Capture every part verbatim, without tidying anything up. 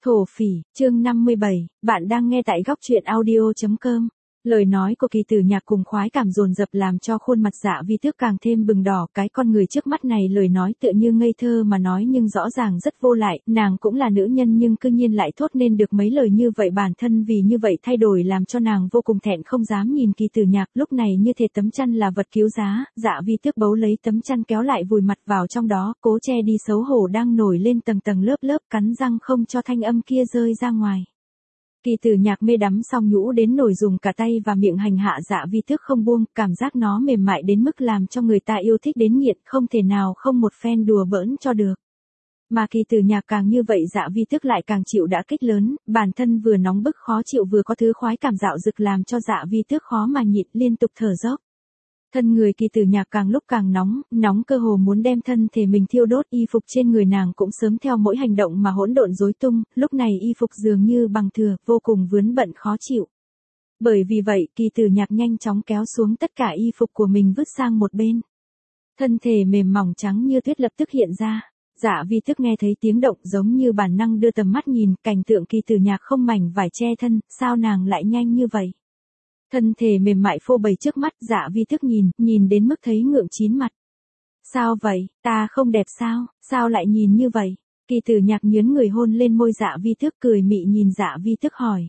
Thổ phỉ, chương năm mươi bảy, bạn đang nghe tại góc truyện audio chấm com. Lời nói của Kỳ Tử Nhạc cùng khoái cảm dồn dập làm cho khuôn mặt Dạ Vi Tước càng thêm bừng đỏ, cái con người trước mắt này lời nói tựa như ngây thơ mà nói nhưng rõ ràng rất vô lại, nàng cũng là nữ nhân nhưng cư nhiên lại thốt nên được mấy lời như vậy, bản thân vì như vậy thay đổi làm cho nàng vô cùng thẹn không dám nhìn Kỳ Tử Nhạc, lúc này như thể tấm chăn là vật cứu giá, Dạ Vi Tước bấu lấy tấm chăn kéo lại vùi mặt vào trong đó, cố che đi xấu hổ đang nổi lên tầng tầng lớp lớp, cắn răng không cho thanh âm kia rơi ra ngoài. Kỳ Tử Nhạc mê đắm xong nhũ đến nổi dùng cả tay và miệng hành hạ Dạ Vi Tước không buông, cảm giác nó mềm mại đến mức làm cho người ta yêu thích đến nghiện, không thể nào không một phen đùa bỡn cho được. Mà Kỳ Tử Nhạc càng như vậy Dạ Vi Tước lại càng chịu đã kích lớn, bản thân vừa nóng bức khó chịu vừa có thứ khoái cảm dạo dực làm cho Dạ Vi Tước khó mà nhịn, liên tục thở dốc. Thân người Kỳ Tử Nhạc càng lúc càng nóng, nóng cơ hồ muốn đem thân thể mình thiêu đốt, y phục trên người nàng cũng sớm theo mỗi hành động mà hỗn độn rối tung, lúc này y phục dường như bằng thừa, vô cùng vướng bận khó chịu. Bởi vì vậy, Kỳ Tử Nhạc nhanh chóng kéo xuống tất cả y phục của mình vứt sang một bên. Thân thể mềm mỏng trắng như tuyết lập tức hiện ra. Dạ Vi Tước nghe thấy tiếng động giống như bản năng đưa tầm mắt nhìn, cảnh tượng Kỳ Tử Nhạc không mảnh vải che thân, sao nàng lại nhanh như vậy? Thân thể mềm mại phô bày trước mắt, Dạ Vi Tước nhìn, nhìn đến mức thấy ngượng chín mặt. Sao vậy, ta không đẹp sao, sao lại nhìn như vậy? Kỳ Tử Nhạc nhướn người hôn lên môi Dạ Vi Tước cười mị nhìn Dạ Vi Tước hỏi.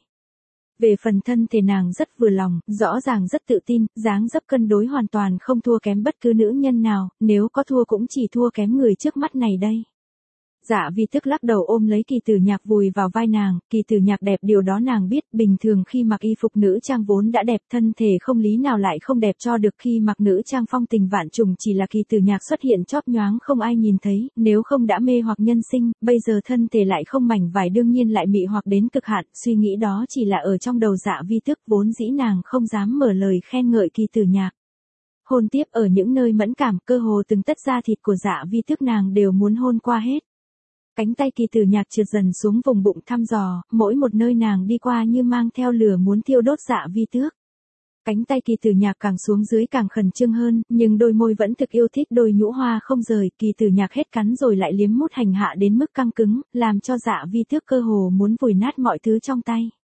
Về phần thân thể nàng rất vừa lòng, rõ ràng rất tự tin, dáng dấp cân đối hoàn toàn không thua kém bất cứ nữ nhân nào, nếu có thua cũng chỉ thua kém người trước mắt này đây. Dạ Vi Tước lắc đầu ôm lấy Kỳ Tử Nhạc vùi vào vai nàng, Kỳ Tử Nhạc đẹp điều đó nàng biết, bình thường khi mặc y phục nữ trang vốn đã đẹp, thân thể không lý nào lại không đẹp cho được, khi mặc nữ trang phong tình vạn trùng chỉ là Kỳ Tử Nhạc xuất hiện chóp nhoáng không ai nhìn thấy, nếu không đã mê hoặc nhân sinh, bây giờ thân thể lại không mảnh vải đương nhiên lại mị hoặc đến cực hạn, suy nghĩ đó chỉ là ở trong đầu Dạ Vi Tước, vốn dĩ nàng không dám mở lời khen ngợi Kỳ Tử Nhạc. Hôn tiếp ở những nơi mẫn cảm, cơ hồ từng tất da thịt của Dạ Vi Tước nàng đều muốn hôn qua hết. Cánh tay Kỳ Tử Nhạc trượt dần xuống vùng bụng thăm dò, mỗi một nơi nàng đi qua như mang theo lửa muốn thiêu đốt Dạ Vi Tước. Cánh tay Kỳ Tử Nhạc càng xuống dưới càng khẩn trương hơn, nhưng đôi môi vẫn thực yêu thích đôi nhũ hoa không rời, Kỳ Tử Nhạc hết cắn rồi lại liếm mút hành hạ đến mức căng cứng, làm cho Dạ Vi Tước cơ hồ muốn vùi nát mọi thứ trong tay.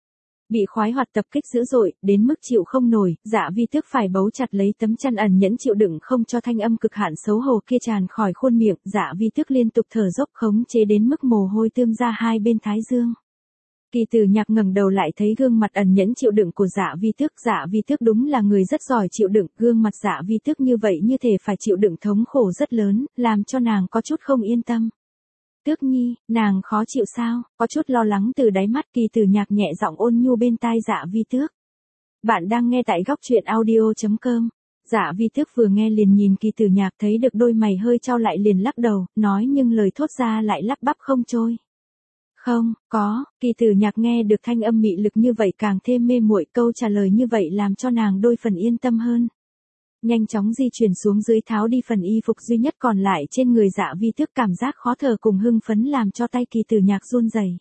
Bị khoái hoạt tập kích dữ dội, đến mức chịu không nổi, Dạ Vi Tước phải bấu chặt lấy tấm chăn ẩn nhẫn chịu đựng không cho thanh âm cực hạn xấu hổ kia tràn khỏi khuôn miệng, Dạ Vi Tước liên tục thở dốc khống chế đến mức mồ hôi tươm ra hai bên thái dương. Kỳ Tử Nhạc ngẩng đầu lại thấy gương mặt ẩn nhẫn chịu đựng của Dạ Vi Tước, Dạ Vi Tước đúng là người rất giỏi chịu đựng, gương mặt Dạ Vi Tước như vậy như thể phải chịu đựng thống khổ rất lớn, làm cho nàng có chút không yên tâm. Tước Nhi, nàng khó chịu sao? Có chút lo lắng từ đáy mắt, Kỳ Tử Nhạc nhẹ giọng ôn nhu bên tai Dạ Vi Tước. Bạn đang nghe tại góc truyện audio chấm com. Dạ Vi Tước vừa nghe liền nhìn Kỳ Tử Nhạc, thấy được đôi mày hơi chau lại liền lắc đầu, nói nhưng lời thốt ra lại lắp bắp không trôi. Không, có, Kỳ Tử Nhạc nghe được thanh âm mị lực như vậy càng thêm mê muội, câu trả lời như vậy làm cho nàng đôi phần yên tâm hơn. Nhanh chóng di chuyển xuống dưới tháo đi phần y phục duy nhất còn lại trên người Dạ Vi Tước, cảm giác khó thở cùng hưng phấn làm cho tay Kỳ Tử Nhạc run rẩy.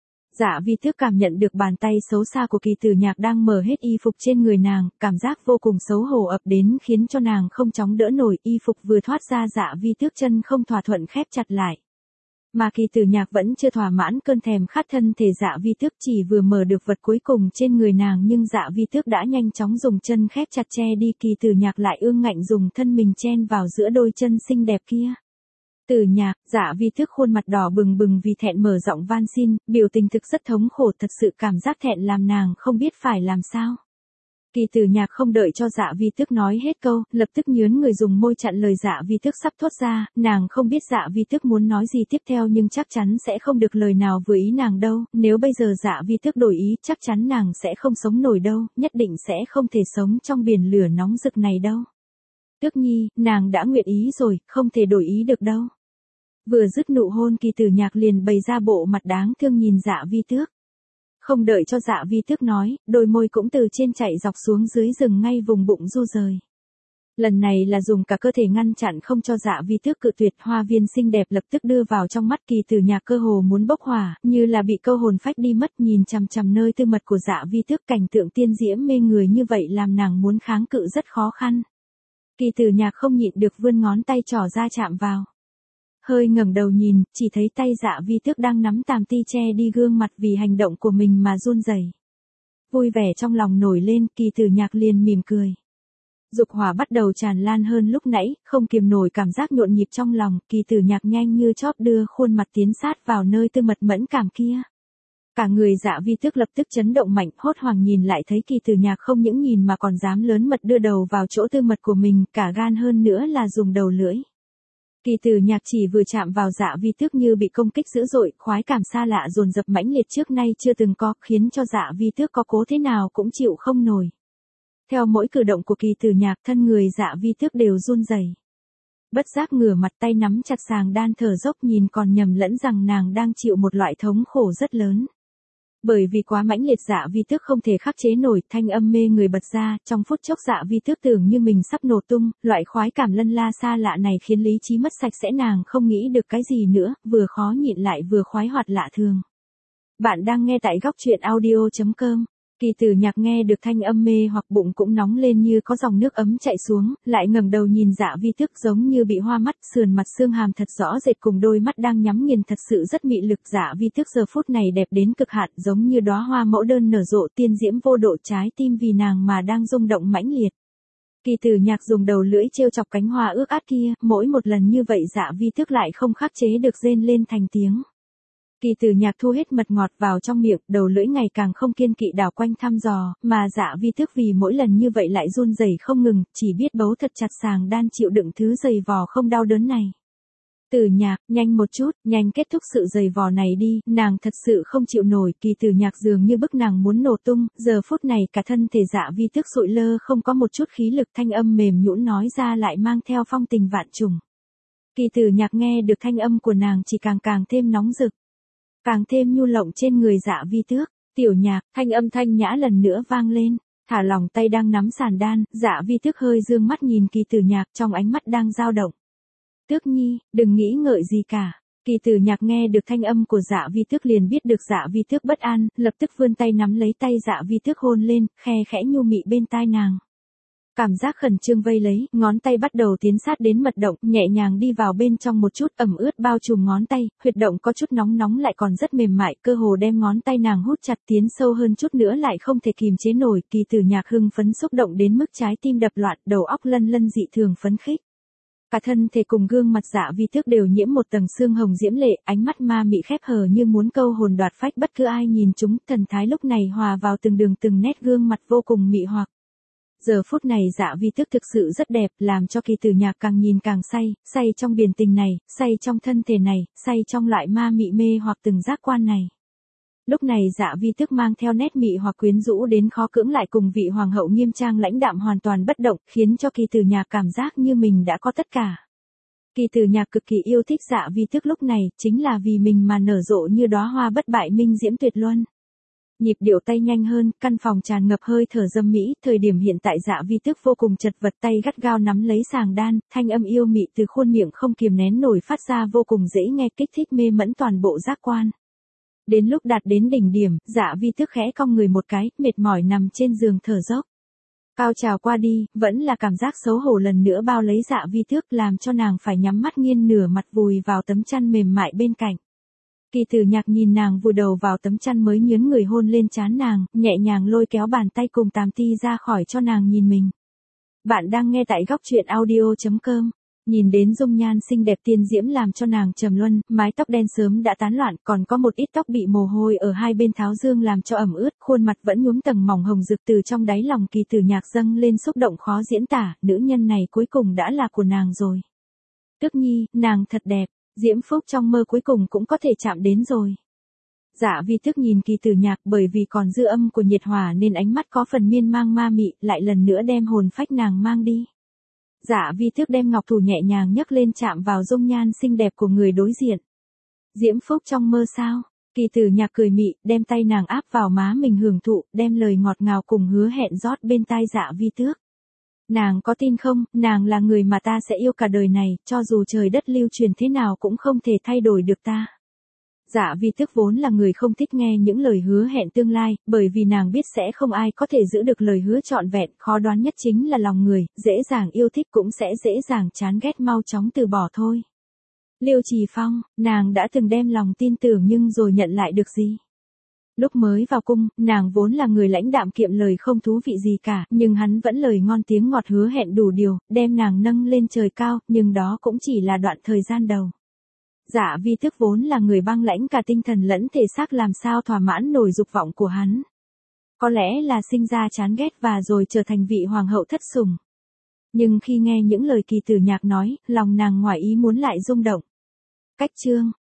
Dạ Vi Tước cảm nhận được bàn tay xấu xa của Kỳ Tử Nhạc đang mở hết y phục trên người nàng, cảm giác vô cùng xấu hổ ập đến khiến cho nàng không chóng đỡ nổi, y phục vừa thoát ra Dạ Vi Tước chân không thỏa thuận khép chặt lại. Mà Kỳ Tử Nhạc vẫn chưa thỏa mãn cơn thèm khát, thân thể Dạ Vi Tước chỉ vừa mở được vật cuối cùng trên người nàng nhưng Dạ Vi Tước đã nhanh chóng dùng chân khép chặt che đi, Kỳ Tử Nhạc lại ương ngạnh dùng thân mình chen vào giữa đôi chân xinh đẹp kia. Tử Nhạc, Dạ Vi Tước khuôn mặt đỏ bừng bừng vì thẹn mở giọng van xin, biểu tình thực rất thống khổ, thật sự cảm giác thẹn làm nàng không biết phải làm sao. Kỳ Tử Nhạc không đợi cho Dạ Vi Tước nói hết câu, lập tức nhướn người dùng môi chặn lời Dạ Vi Tước sắp thốt ra, nàng không biết Dạ Vi Tước muốn nói gì tiếp theo nhưng chắc chắn sẽ không được lời nào vừa ý nàng đâu, nếu bây giờ Dạ Vi Tước đổi ý chắc chắn nàng sẽ không sống nổi đâu, nhất định sẽ không thể sống trong biển lửa nóng rực này đâu. Tước Nhi, nàng đã nguyện ý rồi, không thể đổi ý được đâu. Vừa dứt nụ hôn Kỳ Tử Nhạc liền bày ra bộ mặt đáng thương nhìn Dạ Vi Tước. Không đợi cho Dạ Vi Tước nói, đôi môi cũng từ trên chạy dọc xuống dưới dừng ngay vùng bụng du rời. Lần này là dùng cả cơ thể ngăn chặn không cho Dạ Vi Tước cự tuyệt, hoa viên xinh đẹp lập tức đưa vào trong mắt Kỳ Tử Nhạc cơ hồ muốn bốc hỏa, như là bị câu hồn phách đi mất, nhìn chằm chằm nơi tư mật của Dạ Vi Tước, cảnh tượng tiên diễm mê người như vậy làm nàng muốn kháng cự rất khó khăn. Kỳ Tử Nhạc không nhịn được vươn ngón tay trỏ ra chạm vào. hơi ngẩng đầu nhìn, chỉ thấy tay Dạ Vi Tước đang nắm tàm ti che đi gương mặt vì hành động của mình mà run rẩy. Vui vẻ trong lòng nổi lên, Kỳ Tử Nhạc liền mỉm cười. Dục hỏa bắt đầu tràn lan hơn lúc nãy, không kiềm nổi cảm giác nhộn nhịp trong lòng, Kỳ Tử Nhạc nhanh như chớp đưa khuôn mặt tiến sát vào nơi tư mật mẫn cảm kia. Cả người Dạ Vi Tước lập tức chấn động mạnh, hốt hoảng nhìn lại thấy Kỳ Tử Nhạc không những nhìn mà còn dám lớn mật đưa đầu vào chỗ tư mật của mình, cả gan hơn nữa là dùng đầu lưỡi. Kỳ Tử Nhạc chỉ vừa chạm vào Dạ Vi Tước như bị công kích dữ dội, khoái cảm xa lạ dồn dập mãnh liệt trước nay chưa từng có, khiến cho Dạ Vi Tước có cố thế nào cũng chịu không nổi. Theo mỗi cử động của Kỳ Tử Nhạc, thân người Dạ Vi Tước đều run rẩy. Bất giác ngửa mặt tay nắm chặt sàng đan thở dốc, nhìn còn nhầm lẫn rằng nàng đang chịu một loại thống khổ rất lớn. Bởi vì quá mãnh liệt, Dạ Vi Tước không thể khắc chế nổi, thanh âm mê người bật ra, trong phút chốc Dạ Vi Tước tưởng như mình sắp nổ tung, loại khoái cảm lân la xa lạ này khiến lý trí mất sạch sẽ, nàng không nghĩ được cái gì nữa, vừa khó nhịn lại vừa khoái hoạt lạ thường. Bạn đang nghe tại góc truyện audio chấm com. Kỳ Tử Nhạc nghe được thanh âm mê hoặc bụng cũng nóng lên như có dòng nước ấm chạy xuống, lại ngẩng đầu nhìn Dạ Vi Tước giống như bị hoa mắt, sườn mặt xương hàm thật rõ rệt cùng đôi mắt đang nhắm nghiền thật sự rất mị lực. Dạ Vi Tước giờ phút này đẹp đến cực hạn, giống như đóa hoa mẫu đơn nở rộ, tiên diễm vô độ, trái tim vì nàng mà đang rung động mãnh liệt. Kỳ Tử Nhạc dùng đầu lưỡi trêu chọc cánh hoa ước át kia, mỗi một lần như vậy Dạ Vi Tước lại không khắc chế được rên lên thành tiếng. Kỳ Tử Nhạc thu hết mật ngọt vào trong miệng, đầu lưỡi ngày càng không kiên kỵ đảo quanh thăm dò, mà Dạ Vi Tước vì mỗi lần như vậy lại run rẩy không ngừng, chỉ biết bấu thật chặt sàng đan chịu đựng thứ giày vò không đau đớn này. Tử Nhạc, nhanh một chút, nhanh kết thúc sự giày vò này đi, nàng thật sự không chịu nổi. Kỳ Tử Nhạc dường như bức nàng muốn nổ tung, giờ phút này cả thân thể Dạ Vi Tước sụi lơ không có một chút khí lực, thanh âm mềm nhũn nói ra lại mang theo phong tình vạn trùng. Kỳ Tử Nhạc nghe được thanh âm của nàng chỉ càng càng thêm nóng rực, càng thêm nhu lộng trên người Dạ Vi Tước. Tiểu Nhạc, thanh âm thanh nhã lần nữa vang lên, thả lỏng tay đang nắm sàn đan, Dạ Vi Tước hơi dương mắt nhìn Kỳ Tử Nhạc, trong ánh mắt đang dao động. Tước Nhi, đừng nghĩ ngợi gì cả. Kỳ Tử Nhạc nghe được thanh âm của Dạ Vi Tước liền biết được Dạ Vi Tước bất an, lập tức vươn tay nắm lấy tay Dạ Vi Tước hôn lên, khe khẽ nhu mị bên tai nàng. Cảm giác khẩn trương vây lấy, ngón tay bắt đầu tiến sát đến mật động, nhẹ nhàng đi vào bên trong một chút, ẩm ướt bao trùm ngón tay, huyệt động có chút nóng nóng lại còn rất mềm mại, cơ hồ đem ngón tay nàng hút chặt, tiến sâu hơn chút nữa lại không thể kìm chế nổi. Kỳ Tử Nhạc hưng phấn xúc động đến mức trái tim đập loạn, đầu óc lân lân dị thường phấn khích. Cả thân thể cùng gương mặt Dạ Vi Tước đều nhiễm một tầng sương hồng diễm lệ, ánh mắt ma mị khép hờ như muốn câu hồn đoạt phách bất cứ ai nhìn chúng, thần thái lúc này hòa vào từng đường từng nét gương mặt vô cùng mị hoặc. Giờ phút này Dạ Vi Tước thực sự rất đẹp, làm cho Kỳ Tử Nhạc càng nhìn càng say, say trong biển tình này, say trong thân thể này, say trong loại ma mị mê hoặc từng giác quan này. Lúc này Dạ Vi Tước mang theo nét mị hoặc quyến rũ đến khó cưỡng lại cùng vị hoàng hậu nghiêm trang lãnh đạm hoàn toàn bất động, khiến cho Kỳ Tử Nhạc cảm giác như mình đã có tất cả. Kỳ Tử Nhạc cực kỳ yêu thích Dạ Vi Tước lúc này, chính là vì mình mà nở rộ như đóa hoa bất bại minh diễm tuyệt luân. Nhịp điệu tay nhanh hơn, căn phòng tràn ngập hơi thở dâm mỹ, thời điểm hiện tại Dạ Vi Tước vô cùng chật vật, tay gắt gao nắm lấy sàng đan, thanh âm yêu mị từ khuôn miệng không kiềm nén nổi phát ra vô cùng dễ nghe, kích thích mê mẫn toàn bộ giác quan. Đến lúc đạt đến đỉnh điểm, Dạ Vi Tước khẽ cong người một cái, mệt mỏi nằm trên giường thở dốc. Cao trào qua đi, vẫn là cảm giác xấu hổ lần nữa bao lấy Dạ Vi Tước, làm cho nàng phải nhắm mắt nghiêng nửa mặt vùi vào tấm chăn mềm mại bên cạnh. Kỳ Tử Nhạc nhìn nàng vùi đầu vào tấm chăn mới nhớn người hôn lên trán nàng, nhẹ nhàng lôi kéo bàn tay cùng tàm ti ra khỏi cho nàng nhìn mình. Bạn đang nghe tại góc truyện audio chấm com. Nhìn đến dung nhan xinh đẹp tiên diễm làm cho nàng trầm luân, mái tóc đen sớm đã tán loạn, còn có một ít tóc bị mồ hôi ở hai bên tháo dương làm cho ẩm ướt, khuôn mặt vẫn nhuốm tầng mỏng hồng rực, từ trong đáy lòng Kỳ Tử Nhạc dâng lên xúc động khó diễn tả, nữ nhân này cuối cùng đã là của nàng rồi. Tước Nhi, nàng thật đẹp, diễm phúc trong mơ cuối cùng cũng có thể chạm đến rồi. Dạ Vi Tước nhìn Kỳ Tử Nhạc, bởi vì còn dư âm của nhiệt hỏa nên ánh mắt có phần miên mang ma mị, lại lần nữa đem hồn phách nàng mang đi. Dạ Vi Tước đem ngọc thủ nhẹ nhàng nhấc lên chạm vào dung nhan xinh đẹp của người đối diện. Diễm phúc trong mơ sao? Kỳ Tử Nhạc cười mị, đem tay nàng áp vào má mình hưởng thụ, đem lời ngọt ngào cùng hứa hẹn rót bên tai Dạ Vi Tước. Nàng có tin không, nàng là người mà ta sẽ yêu cả đời này, cho dù trời đất lưu truyền thế nào cũng không thể thay đổi được ta. Dạ Vi Tước vốn là người không thích nghe những lời hứa hẹn tương lai, bởi vì nàng biết sẽ không ai có thể giữ được lời hứa trọn vẹn, khó đoán nhất chính là lòng người, dễ dàng yêu thích cũng sẽ dễ dàng chán ghét mau chóng từ bỏ thôi. Liêu Trì Phong, nàng đã từng đem lòng tin tưởng nhưng rồi nhận lại được gì? Lúc mới vào cung, nàng vốn là người lãnh đạm kiệm lời không thú vị gì cả, nhưng hắn vẫn lời ngon tiếng ngọt hứa hẹn đủ điều, đem nàng nâng lên trời cao, nhưng đó cũng chỉ là đoạn thời gian đầu. Dạ Vi Thức vốn là người băng lãnh cả tinh thần lẫn thể xác, làm sao thỏa mãn nổi dục vọng của hắn. Có lẽ là sinh ra chán ghét và rồi trở thành vị hoàng hậu thất sủng. Nhưng khi nghe những lời Kỳ Tử Nhạc nói, lòng nàng ngoài ý muốn lại rung động. Cách chương